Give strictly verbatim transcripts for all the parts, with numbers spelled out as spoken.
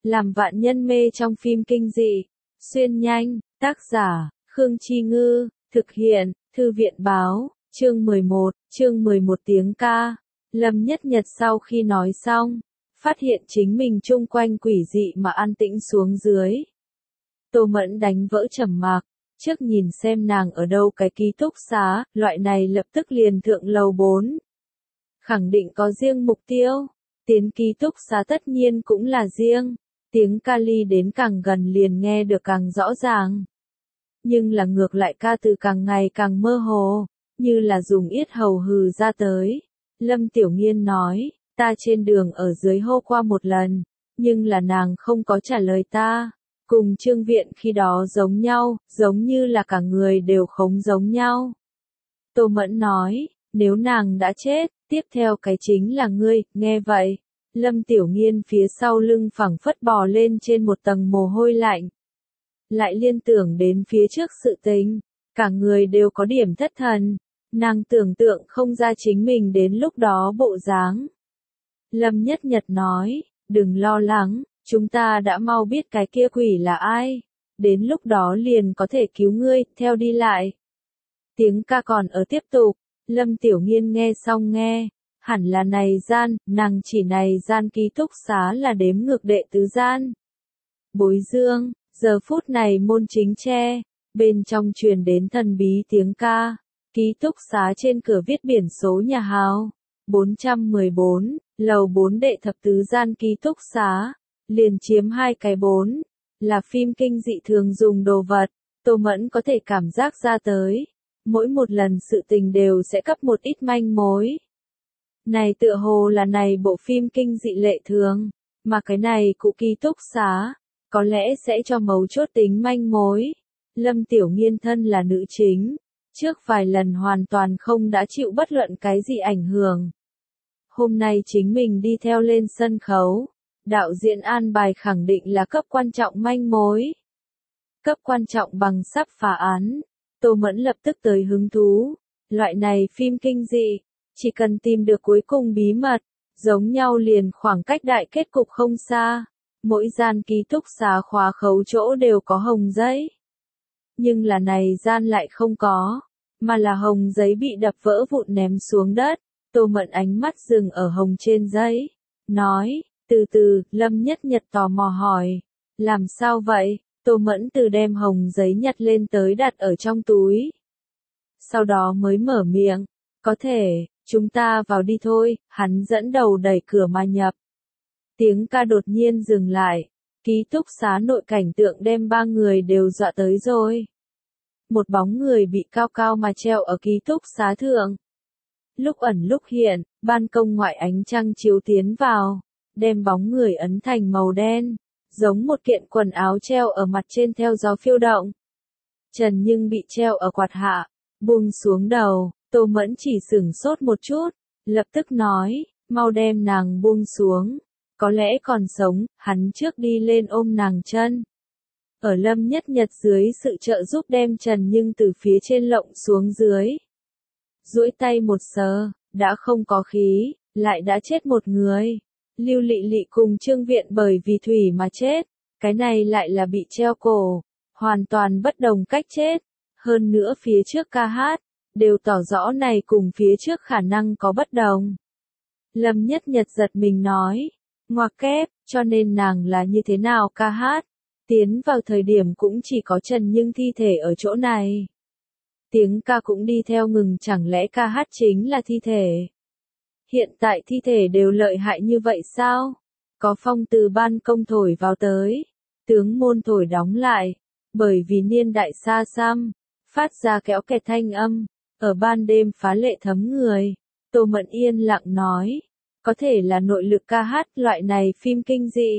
làm vạn nhân mê trong phim kinh dị. Xuyên nhanh, tác giả, Khương Chi Ngư, thực hiện, Thư viện Báo, chương mười một, chương mười một tiếng ca. Lâm Nhất Nhật sau khi nói xong, phát hiện chính mình chung quanh quỷ dị mà an tĩnh xuống dưới. Tô Mẫn đánh vỡ trầm mặc, trước nhìn xem nàng ở đâu cái ký túc xá, loại này lập tức liền thượng lầu bốn. Khẳng định có riêng mục tiêu, tiến ký túc xá tất nhiên cũng là riêng, tiếng ca ly đến càng gần liền nghe được càng rõ ràng. Nhưng là ngược lại ca từ càng ngày càng mơ hồ, như là dùng yết hầu hừ ra tới. Lâm Tiểu Nghiên nói, ta trên đường ở dưới hô qua một lần, nhưng là nàng không có trả lời ta. Cùng Trương Viện khi đó giống nhau, giống như là cả người đều không giống nhau. Tô Mẫn nói, nếu nàng đã chết, tiếp theo cái chính là ngươi, nghe vậy. Lâm Tiểu Nghiên phía sau lưng phẳng phất bò lên trên một tầng mồ hôi lạnh. Lại liên tưởng đến phía trước sự tình, cả người đều có điểm thất thần. Nàng tưởng tượng không ra chính mình đến lúc đó bộ dáng. Lâm Nhất Nhật nói, đừng lo lắng, chúng ta đã mau biết cái kia quỷ là ai. Đến lúc đó liền có thể cứu ngươi, theo đi lại. Tiếng ca còn ở tiếp tục, Lâm Tiểu Nghiên nghe xong nghe, hẳn là này gian, nàng chỉ này gian ký túc xá là đếm ngược đệ tứ gian. Bối Dương, giờ phút này môn chính tre, bên trong truyền đến thần bí tiếng ca. Ký túc xá trên cửa viết biển số nhà hào, bốn trăm mười bốn, lầu bốn đệ thập tứ gian ký túc xá, liền chiếm hai cái bốn, là phim kinh dị thường dùng đồ vật, Tô Mẫn có thể cảm giác ra tới, mỗi một lần sự tình đều sẽ cấp một ít manh mối. Này tựa hồ là này bộ phim kinh dị lệ thường, mà cái này cụ ký túc xá, có lẽ sẽ cho mấu chốt tính manh mối. Lâm Tiểu Nghiên thân là nữ chính. Trước vài lần hoàn toàn không đã chịu bất luận cái gì ảnh hưởng. Hôm nay chính mình đi theo lên sân khấu, đạo diễn an bài khẳng định là cấp quan trọng manh mối. Cấp quan trọng bằng sắp phá án, Tô Mẫn lập tức tới hứng thú. Loại này phim kinh dị, chỉ cần tìm được cuối cùng bí mật, giống nhau liền khoảng cách đại kết cục không xa. Mỗi gian ký túc xá khóa khấu chỗ đều có hồng giấy. Nhưng là này gian lại không có, mà là hồng giấy bị đập vỡ vụn ném xuống đất. Tô Mẫn ánh mắt dừng ở hồng trên giấy, nói, từ từ. Lâm Nhất Nhật tò mò hỏi, làm sao vậy? Tô Mẫn từ đem hồng giấy nhặt lên tới đặt ở trong túi. Sau đó mới mở miệng, có thể, chúng ta vào đi thôi. Hắn dẫn đầu đẩy cửa mà nhập. Tiếng ca đột nhiên dừng lại, ký túc xá nội cảnh tượng đem ba người đều dọa tới rồi. Một bóng người bị cao cao mà treo ở ký túc xá thượng. Lúc ẩn lúc hiện, ban công ngoại ánh trăng chiếu tiến vào, đem bóng người ấn thành màu đen, giống một kiện quần áo treo ở mặt trên theo gió phiêu động. Trần Nhưng bị treo ở quạt hạ, buông xuống đầu, Tô Mẫn chỉ sửng sốt một chút, lập tức nói, mau đem nàng buông xuống. Có lẽ còn sống, hắn trước đi lên ôm nàng chân. Ở Lâm Nhất Nhật dưới sự trợ giúp đem Trần Nhưng từ phía trên lộng xuống dưới. Duỗi tay một sờ, đã không có khí, lại đã chết một người. Lưu Lị Lị cùng Trương Viện bởi vì thủy mà chết, cái này lại là bị treo cổ, hoàn toàn bất đồng cách chết. Hơn nữa phía trước ca hát, đều tỏ rõ này cùng phía trước khả năng có bất đồng. Lâm Nhất Nhật giật mình nói, ngoặc kép, cho nên nàng là như thế nào ca hát? Tiến vào thời điểm cũng chỉ có Trần Nhưng thi thể ở chỗ này. Tiếng ca cũng đi theo ngừng, chẳng lẽ ca hát chính là thi thể? Hiện tại thi thể đều lợi hại như vậy sao? Có phong từ ban công thổi vào tới, tướng môn thổi đóng lại, bởi vì niên đại xa xăm, phát ra kéo kẹt thanh âm, ở ban đêm phá lệ thấm người. Tô Mẫn yên lặng nói, có thể là nội lực ca hát loại này phim kinh dị.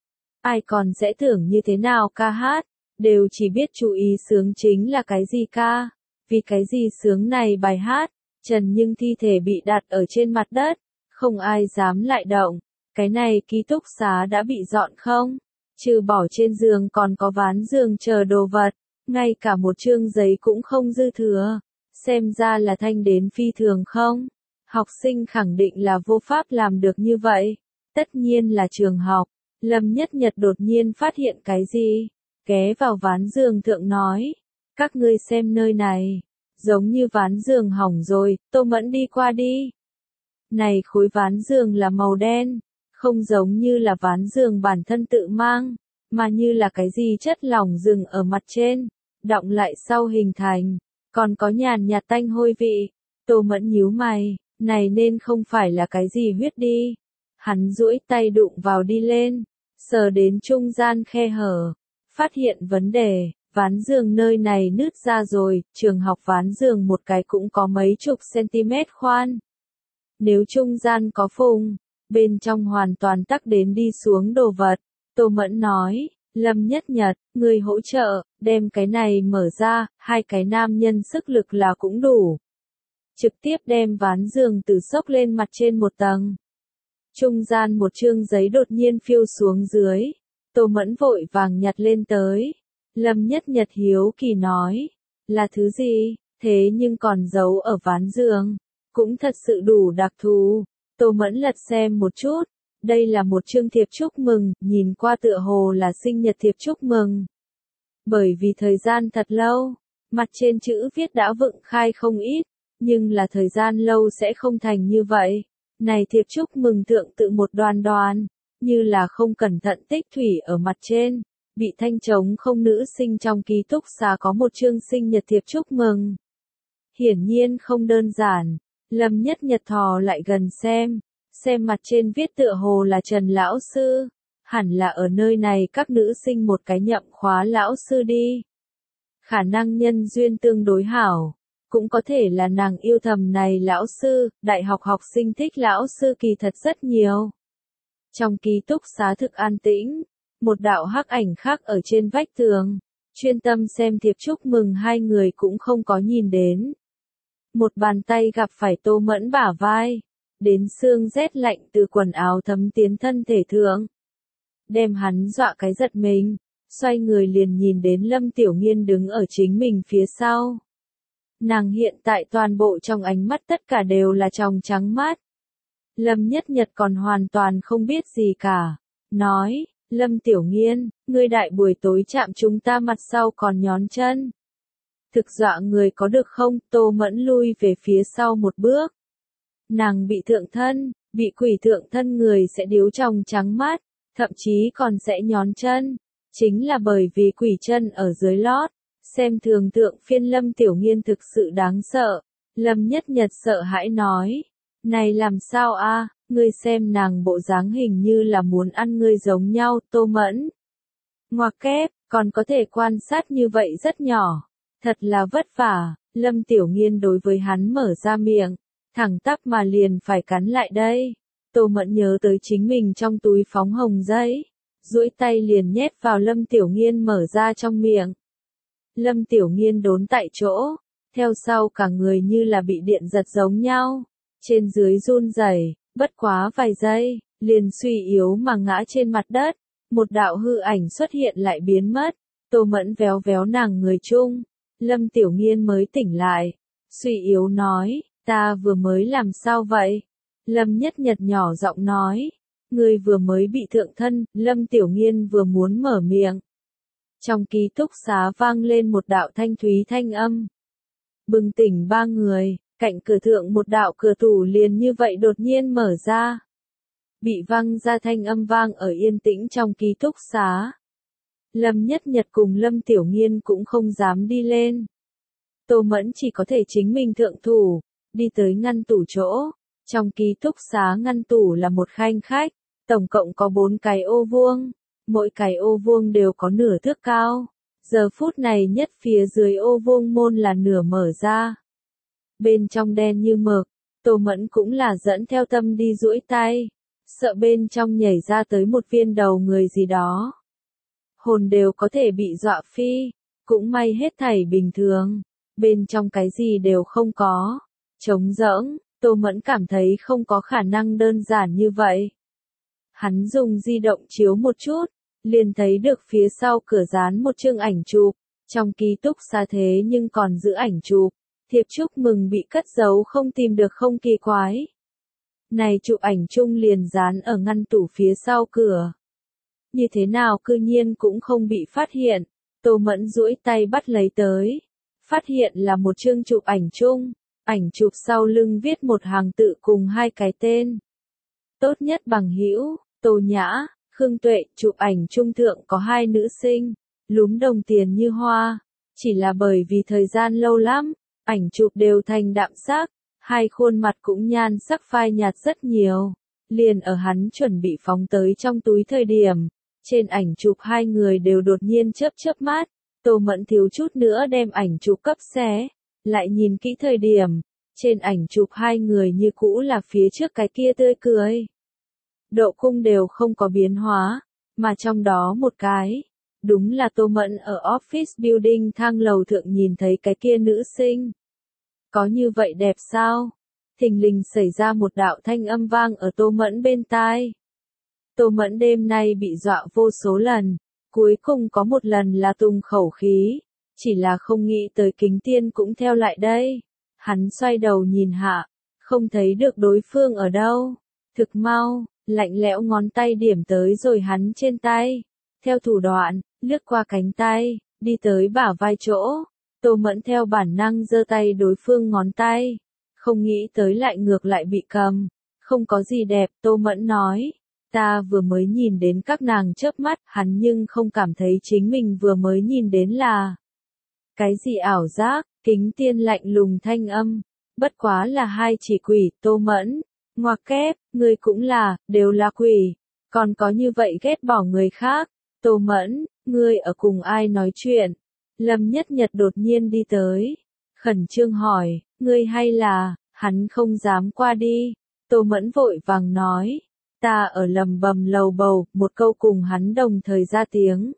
Ai còn sẽ tưởng như thế nào ca hát, đều chỉ biết chú ý sướng chính là cái gì ca, vì cái gì sướng này bài hát. Trần Nhưng thi thể bị đặt ở trên mặt đất, không ai dám lại động. Cái này ký túc xá đã bị dọn không? Trừ bỏ trên giường còn có ván giường chờ đồ vật, ngay cả một chương giấy cũng không dư thừa. Xem ra là thanh đến phi thường không? Học sinh khẳng định là vô pháp làm được như vậy. Tất nhiên là trường học, Lâm Nhất Nhật đột nhiên phát hiện cái gì, ghé vào ván giường thượng nói, các ngươi xem nơi này, giống như ván giường hỏng rồi, Tô Mẫn đi qua đi. Này khối ván giường là màu đen, không giống như là ván giường bản thân tự mang, mà như là cái gì chất lỏng dừng ở mặt trên, đọng lại sau hình thành, còn có nhàn nhạt tanh hôi vị. Tô Mẫn nhíu mày, này nên không phải là cái gì huyết đi. Hắn duỗi tay đụng vào đi lên, sờ đến trung gian khe hở, phát hiện vấn đề, ván giường nơi này nứt ra rồi, trường học ván giường một cái cũng có mấy chục cm khoan. Nếu trung gian có phùng, bên trong hoàn toàn tắc đến đi xuống đồ vật. Tô Mẫn nói, Lâm Nhất Nhật, người hỗ trợ, đem cái này mở ra, hai cái nam nhân sức lực là cũng đủ. Trực tiếp đem ván giường từ xốc lên mặt trên một tầng. Trung gian một chương giấy đột nhiên phiêu xuống dưới. Tô Mẫn vội vàng nhặt lên tới. Lâm Nhất Nhật hiếu kỳ nói, là thứ gì, thế nhưng còn giấu ở ván giường. Cũng thật sự đủ đặc thù. Tô Mẫn lật xem một chút. Đây là một chương thiệp chúc mừng, nhìn qua tựa hồ là sinh nhật thiệp chúc mừng. Bởi vì thời gian thật lâu, mặt trên chữ viết đã vựng khai không ít, nhưng là thời gian lâu sẽ không thành như vậy. Này thiệp chúc mừng thượng tự một đoàn đoàn, như là không cẩn thận tích thủy ở mặt trên, bị thanh trống không nữ sinh trong ký túc xá có một chương sinh nhật thiệp chúc mừng. Hiển nhiên không đơn giản, Lâm Nhất Nhật thò lại gần xem, xem mặt trên viết tựa hồ là Trần lão sư, hẳn là ở nơi này các nữ sinh một cái nhậm khóa lão sư đi. Khả năng nhân duyên tương đối hảo, cũng có thể là nàng yêu thầm này lão sư, đại học học sinh thích lão sư kỳ thật rất nhiều. Trong ký túc xá thực an tĩnh, một đạo hắc ảnh khác ở trên vách tường, chuyên tâm xem thiệp chúc mừng hai người cũng không có nhìn đến. Một bàn tay gặp phải Tô Mẫn bả vai, đến xương rét lạnh từ quần áo thấm tiến thân thể thượng. Đem hắn dọa cái giật mình, xoay người liền nhìn đến Lâm Tiểu Nghiên đứng ở chính mình phía sau. Nàng hiện tại toàn bộ trong ánh mắt tất cả đều là tròng trắng mắt. Lâm Nhất Nhật còn hoàn toàn không biết gì cả. Nói, Lâm Tiểu Nghiên, ngươi đại buổi tối chạm chúng ta mặt sau còn nhón chân. Thực dọa người có được không? Tô Mẫn lui về phía sau một bước. Nàng bị thượng thân, bị quỷ thượng thân người sẽ điếu tròng trắng mắt, thậm chí còn sẽ nhón chân. Chính là bởi vì quỷ chân ở dưới lót. Xem thường thượng phiên Lâm Tiểu Nghiên thực sự đáng sợ. Lâm Nhất Nhật sợ hãi nói. Này làm sao a? Ngươi xem nàng bộ dáng hình như là muốn ăn ngươi giống nhau. Tô Mẫn. Ngoặc kép, còn có thể quan sát như vậy rất nhỏ. Thật là vất vả. Lâm Tiểu Nghiên đối với hắn mở ra miệng, thẳng tắp mà liền phải cắn lại đây. Tô Mẫn nhớ tới chính mình trong túi phóng hồng giấy, duỗi tay liền nhét vào Lâm Tiểu Nghiên mở ra trong miệng. Lâm Tiểu Nghiên đốn tại chỗ, theo sau cả người như là bị điện giật giống nhau, trên dưới run rẩy, bất quá vài giây, liền suy yếu mà ngã trên mặt đất, một đạo hư ảnh xuất hiện lại biến mất. Tô Mẫn véo véo nàng người chung, Lâm Tiểu Nghiên mới tỉnh lại, suy yếu nói, ta vừa mới làm sao vậy? Lâm Nhất Nhật nhỏ giọng nói, ngươi vừa mới bị thượng thân. Lâm Tiểu Nghiên vừa muốn mở miệng. Trong ký túc xá vang lên một đạo thanh thúy thanh âm. Bừng tỉnh ba người, cạnh cửa thượng một đạo cửa tủ liền như vậy đột nhiên mở ra. Bị văng ra thanh âm vang ở yên tĩnh trong ký túc xá. Lâm Nhất Nhật cùng Lâm Tiểu Nghiên cũng không dám đi lên. Tô Mẫn chỉ có thể chính mình thượng thủ, đi tới ngăn tủ chỗ. Trong ký túc xá ngăn tủ là một khanh khách, tổng cộng có bốn cái ô vuông, mỗi cái ô vuông đều có nửa thước cao. Giờ phút này nhất phía dưới ô vuông môn là nửa mở ra. Bên trong đen như mực, Tô Mẫn cũng là dẫn theo tâm đi duỗi tay, sợ bên trong nhảy ra tới một viên đầu người gì đó. Hồn đều có thể bị dọa phi, cũng may hết thảy bình thường, bên trong cái gì đều không có, trống rỗng. Tô Mẫn cảm thấy không có khả năng đơn giản như vậy. Hắn dùng di động chiếu một chút, liền thấy được phía sau cửa dán một chương ảnh chụp, trong ký túc xá thế nhưng còn giữ ảnh chụp, thiệp chúc mừng bị cất giấu không tìm được không kỳ quái. Này chụp ảnh chung liền dán ở ngăn tủ phía sau cửa. như thế nào cư nhiên cũng không bị phát hiện. Tô Mẫn duỗi tay bắt lấy tới, phát hiện là một chương chụp ảnh chung, ảnh chụp sau lưng viết một hàng tự cùng hai cái tên. Tốt nhất bằng hữu, Tô Nhã, Khương Tuệ. Chụp ảnh chung thượng có hai nữ sinh, lúm đồng tiền như hoa, chỉ là bởi vì thời gian lâu lắm, ảnh chụp đều thành đạm sắc, hai khuôn mặt cũng nhan sắc phai nhạt rất nhiều. Liền ở hắn chuẩn bị phóng tới trong túi thời điểm, trên ảnh chụp hai người đều đột nhiên chớp chớp mắt, Tô Mẫn thiếu chút nữa đem ảnh chụp cấp xé, lại nhìn kỹ thời điểm, trên ảnh chụp hai người như cũ là phía trước cái kia tươi cười. Độ cung đều không có biến hóa, mà trong đó một cái, đúng là Tô Mẫn ở office building thang lầu thượng nhìn thấy cái kia nữ sinh. Có như vậy đẹp sao? Thình lình xảy ra một đạo thanh âm vang ở Tô Mẫn bên tai. Tô Mẫn đêm nay bị dọa vô số lần, cuối cùng có một lần là tung khẩu khí, chỉ là không nghĩ tới Kính Tiên cũng theo lại đây. Hắn xoay đầu nhìn hạ, không thấy được đối phương ở đâu. Thực mau, lạnh lẽo ngón tay điểm tới rồi hắn trên tay. Theo thủ đoạn, lướt qua cánh tay, đi tới bả vai chỗ. Tô Mẫn theo bản năng giơ tay đối phương ngón tay. Không nghĩ tới lại ngược lại bị cầm. Không có gì đẹp, Tô Mẫn nói. Ta vừa mới nhìn đến các nàng chớp mắt, hắn nhưng không cảm thấy chính mình vừa mới nhìn đến là cái gì ảo giác. Kính Tiên lạnh lùng thanh âm, bất quá là hai chỉ quỷ. Tô Mẫn, ngoặc kép, ngươi cũng là, đều là quỷ, còn có như vậy ghét bỏ người khác. Tô Mẫn, ngươi ở cùng ai nói chuyện? Lâm Nhất Nhật đột nhiên đi tới, khẩn trương hỏi, ngươi hay là? Hắn không dám qua đi. Tô Mẫn vội vàng nói, ta ở lầm bầm lầu bầu, một câu cùng hắn đồng thời ra tiếng.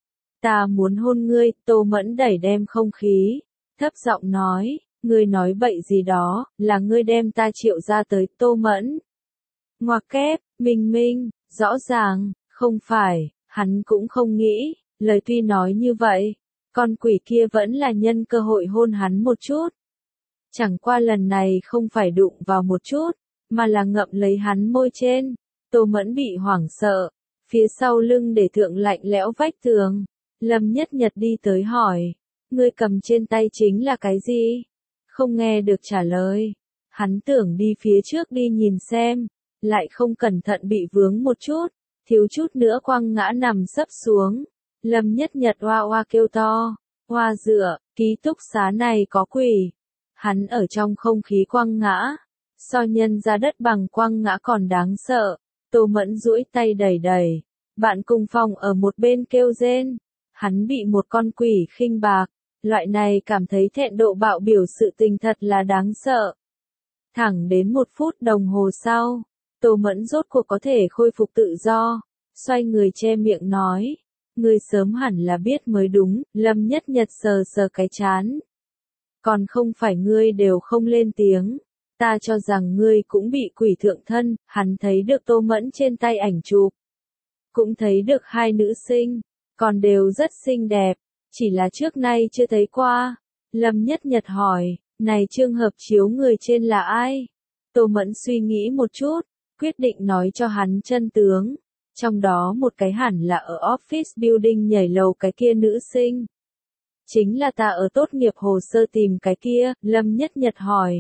Ta muốn hôn ngươi. Tô Mẫn đẩy đem không khí, thấp giọng nói, ngươi nói bậy gì đó, là ngươi đem ta triệu ra tới. Tô Mẫn, ngoặc kép, minh minh, rõ ràng, không phải, hắn cũng không nghĩ, lời tuy nói như vậy, con quỷ kia vẫn là nhân cơ hội hôn hắn một chút. Chẳng qua lần này không phải đụng vào một chút, mà là ngậm lấy hắn môi trên. Tô Mẫn bị hoảng sợ, phía sau lưng để thượng lạnh lẽo vách tường. Lâm Nhất Nhật đi tới hỏi, ngươi cầm trên tay chính là cái gì? Không nghe được trả lời. Hắn tưởng đi phía trước đi nhìn xem, lại không cẩn thận bị vướng một chút, thiếu chút nữa quăng ngã nằm sấp xuống. Lâm Nhất Nhật oa oa kêu to, hoa dựa, ký túc xá này có quỷ. Hắn ở trong không khí quăng ngã, so nhân ra đất bằng quăng ngã còn đáng sợ. Tô Mẫn duỗi tay đẩy đẩy, bạn cùng phòng ở một bên kêu rên. Hắn bị một con quỷ khinh bạc, loại này cảm thấy thẹn độ bạo biểu sự tình thật là đáng sợ. Thẳng đến một phút đồng hồ sau, Tô Mẫn rốt cuộc có thể khôi phục tự do, xoay người che miệng nói, ngươi sớm hẳn là biết mới đúng. Lâm Nhất Nhật sờ sờ cái chán. Còn không phải ngươi đều không lên tiếng, ta cho rằng ngươi cũng bị quỷ thượng thân. Hắn thấy được Tô Mẫn trên tay ảnh chụp, cũng thấy được hai nữ sinh, còn đều rất xinh đẹp, chỉ là trước nay chưa thấy qua. Lâm Nhất Nhật hỏi, này trường hợp chiếu người trên là ai? Tô Mẫn suy nghĩ một chút, quyết định nói cho hắn chân tướng. Trong đó một cái hẳn là ở office building nhảy lầu cái kia nữ sinh. Chính là ta ở tốt nghiệp hồ sơ tìm cái kia. Lâm Nhất Nhật hỏi,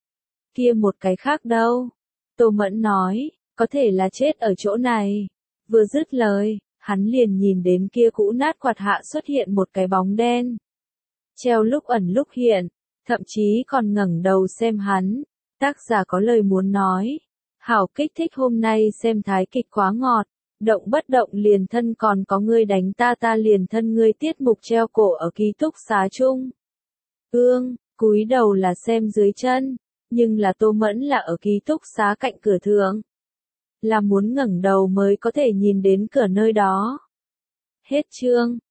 kia một cái khác đâu? Tô Mẫn nói, có thể là chết ở chỗ này. Vừa dứt lời, hắn liền nhìn đến kia cũ nát quạt hạ xuất hiện một cái bóng đen. Treo lúc ẩn lúc hiện, thậm chí còn ngẩng đầu xem hắn. Tác giả có lời muốn nói, hảo kích thích hôm nay xem thái kịch quá ngọt. Động bất động liền thân còn có ngươi đánh ta ta liền thân ngươi tiết mục treo cổ ở ký túc xá chung. Ương, cúi đầu là xem dưới chân, nhưng là Tô Mẫn là ở ký túc xá cạnh cửa thượng. Là muốn ngẩng đầu mới có thể nhìn đến cửa nơi đó. Hết chương.